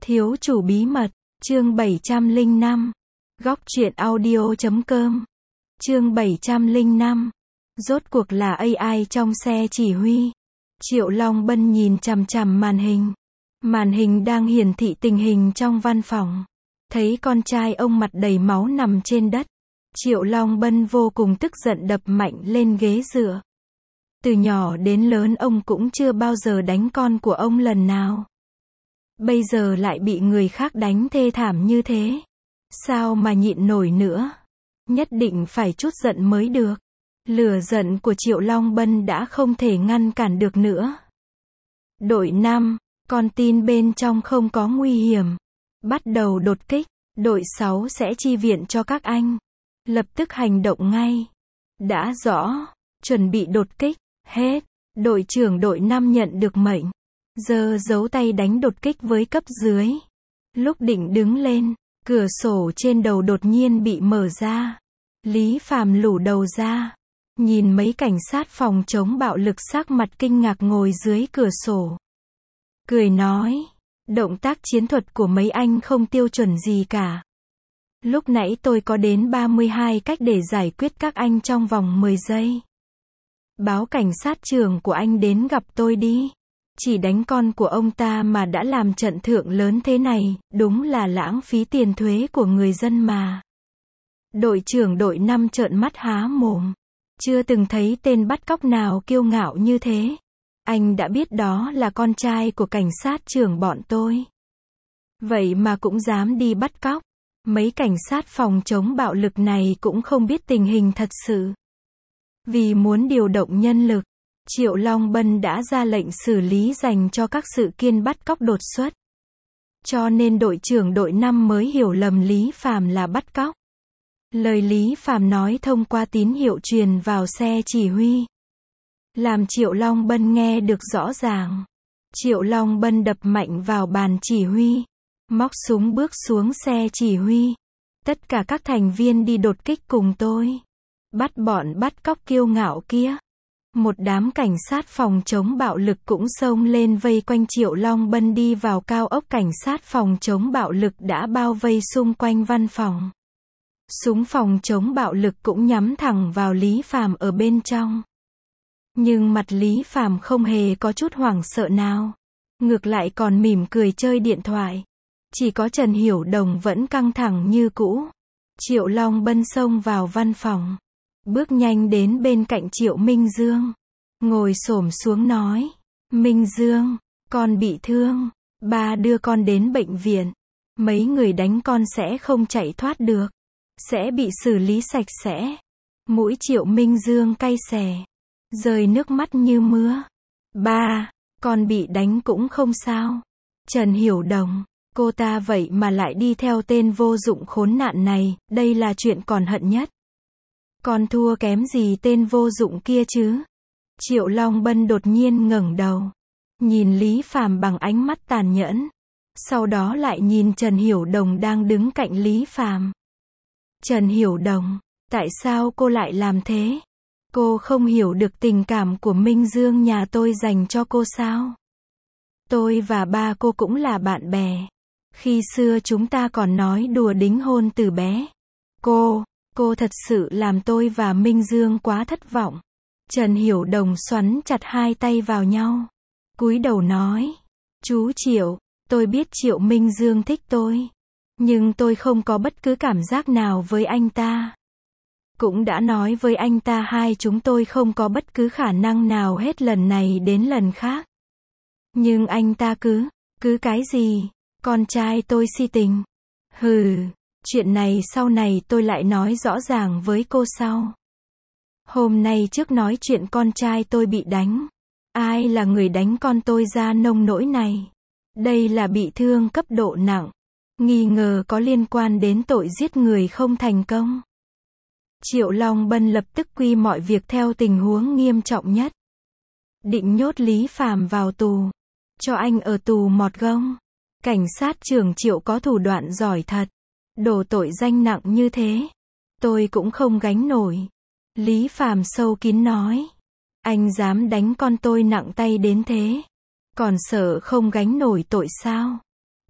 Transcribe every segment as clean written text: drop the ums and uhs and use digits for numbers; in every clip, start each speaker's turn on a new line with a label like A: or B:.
A: Thiếu chủ bí mật, chương 705. Góc truyện audio.com. Chương 705. Rốt cuộc là AI trong xe chỉ huy. Triệu Long Bân nhìn chằm chằm màn hình. Màn hình đang hiển thị tình hình trong văn phòng. Thấy con trai ông mặt đầy máu nằm trên đất. Triệu Long Bân vô cùng tức giận đập mạnh lên ghế dựa. Từ nhỏ đến lớn ông cũng chưa bao giờ đánh con của ông lần nào. Bây giờ lại bị người khác đánh thê thảm như thế. Sao mà nhịn nổi nữa? Nhất định phải trút giận mới được. Lửa giận của Triệu Long Bân đã không thể ngăn cản được nữa. Đội 5, con tin bên trong không có nguy hiểm. Bắt đầu đột kích. Đội 6 sẽ chi viện cho các anh. Lập tức hành động ngay. Đã rõ. Chuẩn bị đột kích. Hết. Đội trưởng đội 5 nhận được mệnh. Giơ dấu tay đánh đột kích với cấp dưới. Lúc định đứng lên, cửa sổ trên đầu đột nhiên bị mở ra. Lý Phàm lủ đầu ra. Nhìn mấy cảnh sát phòng chống bạo lực sắc mặt kinh ngạc ngồi dưới cửa sổ. Cười nói, động tác chiến thuật của mấy anh không tiêu chuẩn gì cả. Lúc nãy tôi có đến 32 cách để giải quyết các anh trong vòng 10 giây. Báo cảnh sát trưởng của anh đến gặp tôi đi. Chỉ đánh con của ông ta mà đã làm trận thượng lớn thế này, đúng là lãng phí tiền thuế của người dân mà. Đội trưởng đội 5 trợn mắt há mồm. Chưa từng thấy tên bắt cóc nào kiêu ngạo như thế. Anh đã biết đó là con trai của cảnh sát trưởng bọn tôi. Vậy mà cũng dám đi bắt cóc. Mấy cảnh sát phòng chống bạo lực này cũng không biết tình hình thật sự. Vì muốn điều động nhân lực, Triệu Long Bân đã ra lệnh xử lý dành cho các sự kiện bắt cóc đột xuất. Cho nên đội trưởng đội 5 mới hiểu lầm Lý Phàm là bắt cóc. Lời Lý Phàm nói thông qua tín hiệu truyền vào xe chỉ huy. Làm Triệu Long Bân nghe được rõ ràng. Triệu Long Bân đập mạnh vào bàn chỉ huy. Móc súng bước xuống xe chỉ huy. Tất cả các thành viên đi đột kích cùng tôi. Bắt bọn bắt cóc kiêu ngạo kia. Một đám cảnh sát phòng chống bạo lực cũng xông lên vây quanh Triệu Long Bân đi vào cao ốc cảnh sát phòng chống bạo lực đã bao vây xung quanh văn phòng. Súng phòng chống bạo lực cũng nhắm thẳng vào Lý Phàm ở bên trong. Nhưng mặt Lý Phàm không hề có chút hoảng sợ nào. Ngược lại còn mỉm cười chơi điện thoại. Chỉ có Trần Hiểu Đồng vẫn căng thẳng như cũ. Triệu Long Bân xông vào văn phòng. Bước nhanh đến bên cạnh Triệu Minh Dương. Ngồi xổm xuống nói. Minh Dương, con bị thương. Ba đưa con đến bệnh viện. Mấy người đánh con sẽ không chạy thoát được. Sẽ bị xử lý sạch sẽ. Mũi Triệu Minh Dương cay xè. Rơi nước mắt như mưa. Ba, con bị đánh cũng không sao. Trần Hiểu Đồng, cô ta vậy mà lại đi theo tên vô dụng khốn nạn này, đây là chuyện còn hận nhất. Con thua kém gì tên vô dụng kia chứ? Triệu Long Bân đột nhiên ngẩng đầu. Nhìn Lý Phàm bằng ánh mắt tàn nhẫn. Sau đó lại nhìn Trần Hiểu Đồng đang đứng cạnh Lý Phàm. Trần Hiểu Đồng, tại sao cô lại làm thế? Cô không hiểu được tình cảm của Minh Dương nhà tôi dành cho cô sao? Tôi và ba cô cũng là bạn bè. Khi xưa chúng ta còn nói đùa đính hôn từ bé. Cô thật sự làm tôi và Minh Dương quá thất vọng. Trần Hiểu Đồng xoắn chặt hai tay vào nhau. Cúi đầu nói. Chú Triệu, tôi biết Triệu Minh Dương thích tôi. Nhưng tôi không có bất cứ cảm giác nào với anh ta. Cũng đã nói với anh ta hai chúng tôi không có bất cứ khả năng nào hết lần này đến lần khác. Nhưng anh ta cứ cái gì? Con trai tôi si tình. Hừ, chuyện này sau này tôi lại nói rõ ràng với cô sau. Hôm nay trước nói chuyện con trai tôi bị đánh. Ai là người đánh con tôi ra nông nỗi này? Đây là bị thương cấp độ nặng. Nghi ngờ có liên quan đến tội giết người không thành công. Triệu Long Bân lập tức quy mọi việc theo tình huống nghiêm trọng nhất. Định nhốt Lý Phàm vào tù. Cho anh ở tù mọt gông. Cảnh sát trưởng Triệu có thủ đoạn giỏi thật. Đổ tội danh nặng như thế. Tôi cũng không gánh nổi. Lý Phàm sâu kín nói. Anh dám đánh con tôi nặng tay đến thế. Còn sợ không gánh nổi tội sao?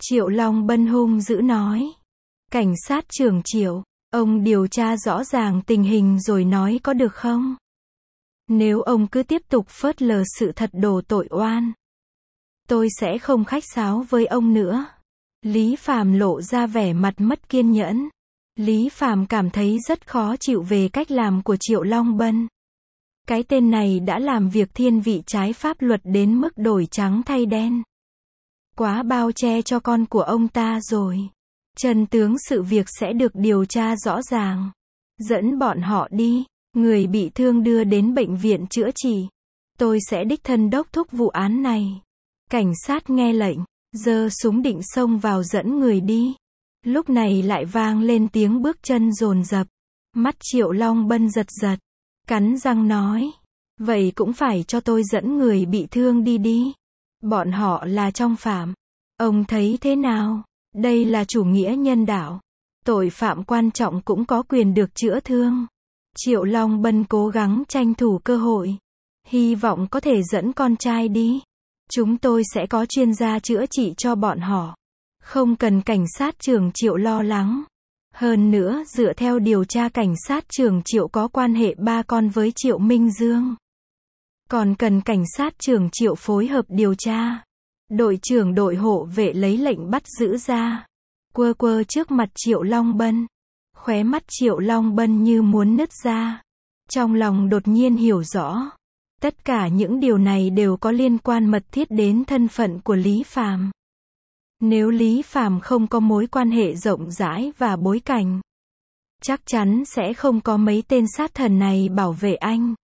A: Triệu Long Bân hung dữ nói. Cảnh sát trưởng Triệu, ông điều tra rõ ràng tình hình rồi nói có được không? Nếu ông cứ tiếp tục phớt lờ sự thật đổ tội oan, tôi sẽ không khách sáo với ông nữa. Lý Phàm lộ ra vẻ mặt mất kiên nhẫn. Lý Phàm cảm thấy rất khó chịu về cách làm của Triệu Long Bân. Cái tên này đã làm việc thiên vị trái pháp luật đến mức đổi trắng thay đen. Quá bao che cho con của ông ta rồi. Chân tướng sự việc sẽ được điều tra rõ ràng. Dẫn bọn họ đi, người bị thương đưa đến bệnh viện chữa trị. Tôi sẽ đích thân đốc thúc vụ án này. Cảnh sát nghe lệnh, giơ súng định xông vào dẫn người đi. Lúc này lại vang lên tiếng bước chân dồn dập. Mắt Triệu Long Bân giật giật, cắn răng nói. Vậy cũng phải cho tôi dẫn người bị thương đi đi. Bọn họ là trong phạm. Ông thấy thế nào? Đây là chủ nghĩa nhân đạo. Tội phạm quan trọng cũng có quyền được chữa thương. Triệu Long Bân cố gắng tranh thủ cơ hội. Hy vọng có thể dẫn con trai đi. Chúng tôi sẽ có chuyên gia chữa trị cho bọn họ. Không cần cảnh sát trưởng Triệu lo lắng. Hơn nữa, dựa theo điều tra cảnh sát trưởng Triệu có quan hệ ba con với Triệu Minh Dương. Còn cần cảnh sát trưởng Triệu phối hợp điều tra. Đội trưởng đội hộ vệ lấy lệnh bắt giữ ra. Quơ quơ trước mặt Triệu Long Bân. Khóe mắt Triệu Long Bân như muốn nứt ra. Trong lòng đột nhiên hiểu rõ. Tất cả những điều này đều có liên quan mật thiết đến thân phận của Lý Phàm. Nếu Lý Phàm không có mối quan hệ rộng rãi và bối cảnh, chắc chắn sẽ không có mấy tên sát thần này bảo vệ anh.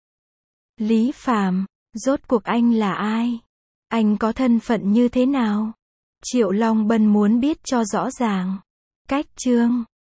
A: Lý Phàm, rốt cuộc anh là ai? Anh có thân phận như thế nào? Triệu Long Bân muốn biết cho rõ ràng. Cách chương